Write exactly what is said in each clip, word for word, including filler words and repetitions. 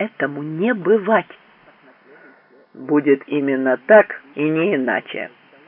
Этому не бывать. Будет именно так и не иначе.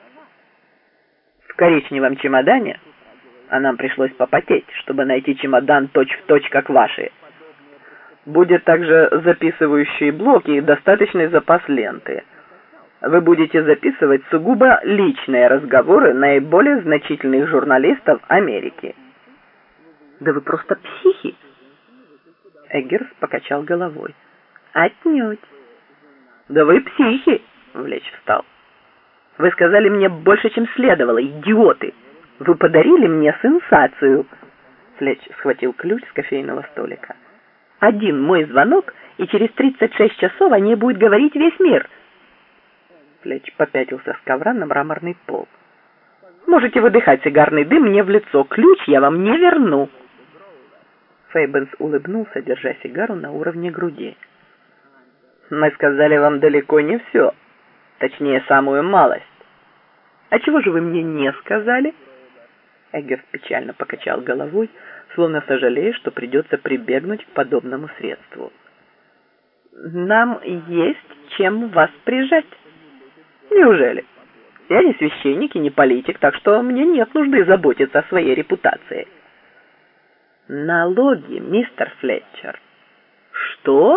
В коричневом чемодане, а нам пришлось попотеть, чтобы найти чемодан точь-в-точь, как ваши, будет также записывающий блок и достаточный запас ленты. Вы будете записывать сугубо личные разговоры наиболее значительных журналистов Америки. Да вы просто психи. Эггерс покачал головой. Отнюдь. Да вы психи, Влеч встал. Вы сказали мне больше, чем следовало, идиоты. Вы подарили мне сенсацию. Флетч схватил ключ с кофейного столика. Один мой звонок, и через тридцать шесть часов о ней будет говорить весь мир. Флетч попятился с ковра на мраморный пол. Можете выдыхать сигарный дым мне в лицо. Ключ я вам не верну. Фейбенс улыбнулся, держа сигару на уровне груди. Мы сказали вам далеко не все. Точнее, самую малость. А чего же вы мне не сказали? Эггерс печально покачал головой, словно сожалея, что придется прибегнуть к подобному средству. Нам есть чем вас прижать. Неужели? Я не священник и не политик, так что мне нет нужды заботиться о своей репутации. Налоги, мистер Флетчер. Что?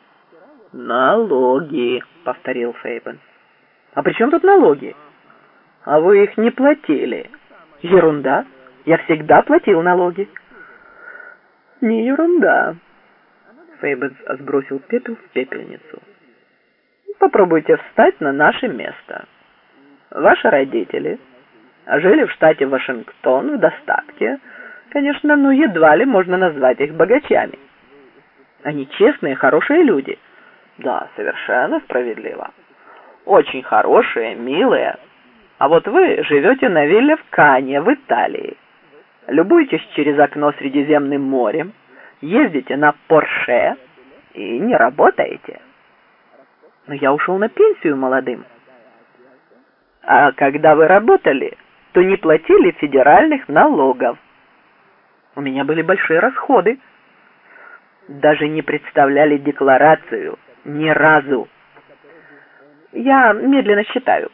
Налоги, повторил Фейбенс. А при чем тут налоги? А вы их не платили. Ерунда. Я всегда платил налоги. Не ерунда. Фейбенс сбросил пепел в пепельницу. Попробуйте встать на наше место. Ваши родители жили в штате Вашингтон в достатке. Конечно, но едва ли можно назвать их богачами. Они честные, хорошие люди. Да, совершенно справедливо. Очень хорошие, милые. А вот вы живете на вилле в Кане, в Италии. Любуетесь через окно Средиземным морем, ездите на Порше и не работаете. Но я ушел на пенсию молодым. А когда вы работали, то не платили федеральных налогов. У меня были большие расходы. Даже не представляли декларацию ни разу. Я медленно считаю.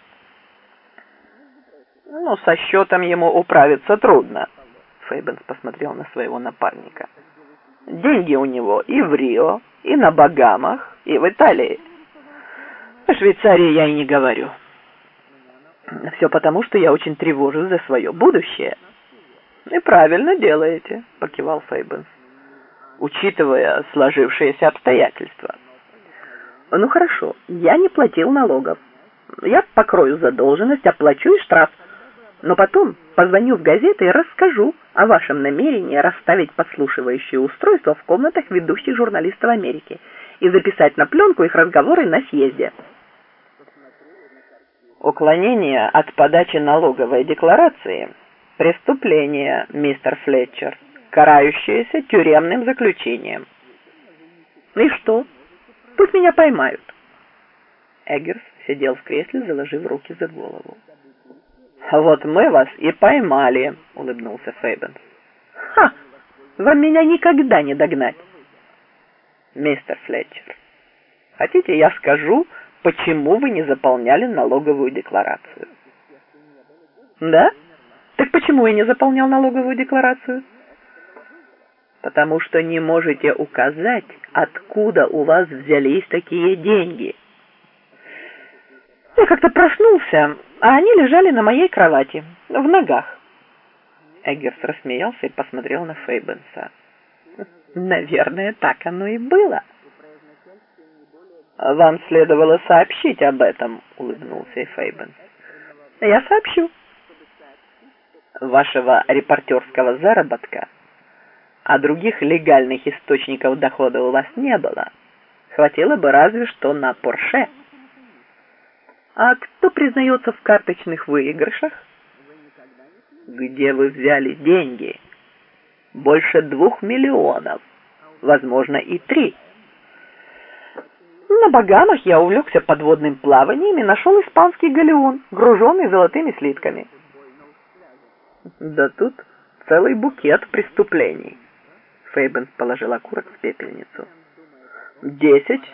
Ну, со счетом ему управиться трудно. Фейбенс посмотрел на своего напарника. Деньги у него и в Рио, и на Багамах, и в Италии. О Швейцарии я и не говорю. Все потому, что я очень тревожусь за свое будущее. И правильно делаете, покивал Фейбенс, учитывая сложившиеся обстоятельства. Ну хорошо, я не платил налогов. Я покрою задолженность, оплачу и штраф. Но потом позвоню в газеты и расскажу о вашем намерении расставить подслушивающие устройства в комнатах ведущих журналистов Америки и записать на пленку их разговоры на съезде. Уклонение от подачи налоговой декларации – преступление, мистер Флетчер, карающееся тюремным заключением. И что? Пусть меня поймают. Эггерс сидел в кресле, заложив руки за голову. «Вот мы вас и поймали», — улыбнулся Фейбенс. «Ха! Вам меня никогда не догнать!» «Мистер Флетчер, хотите, я скажу, почему вы не заполняли налоговую декларацию?» «Да? Так почему я не заполнял налоговую декларацию?» «Потому что не можете указать, откуда у вас взялись такие деньги». Я как-то проснулся, а они лежали на моей кровати, в ногах. Эггерс рассмеялся и посмотрел на Фейбенса. Наверное, так оно и было. Вам следовало сообщить об этом, улыбнулся и Фейбенс. Я сообщу. Вашего репортерского заработка, а других легальных источников дохода у вас не было. Хватило бы разве что на Порше. А кто признается в карточных выигрышах? Где вы взяли деньги? Больше двух миллионов. Возможно, и три. На Багамах я увлекся подводным плаванием и нашел испанский галеон, груженный золотыми слитками. Да тут целый букет преступлений. Фейбенс положил окурок в пепельницу. Десять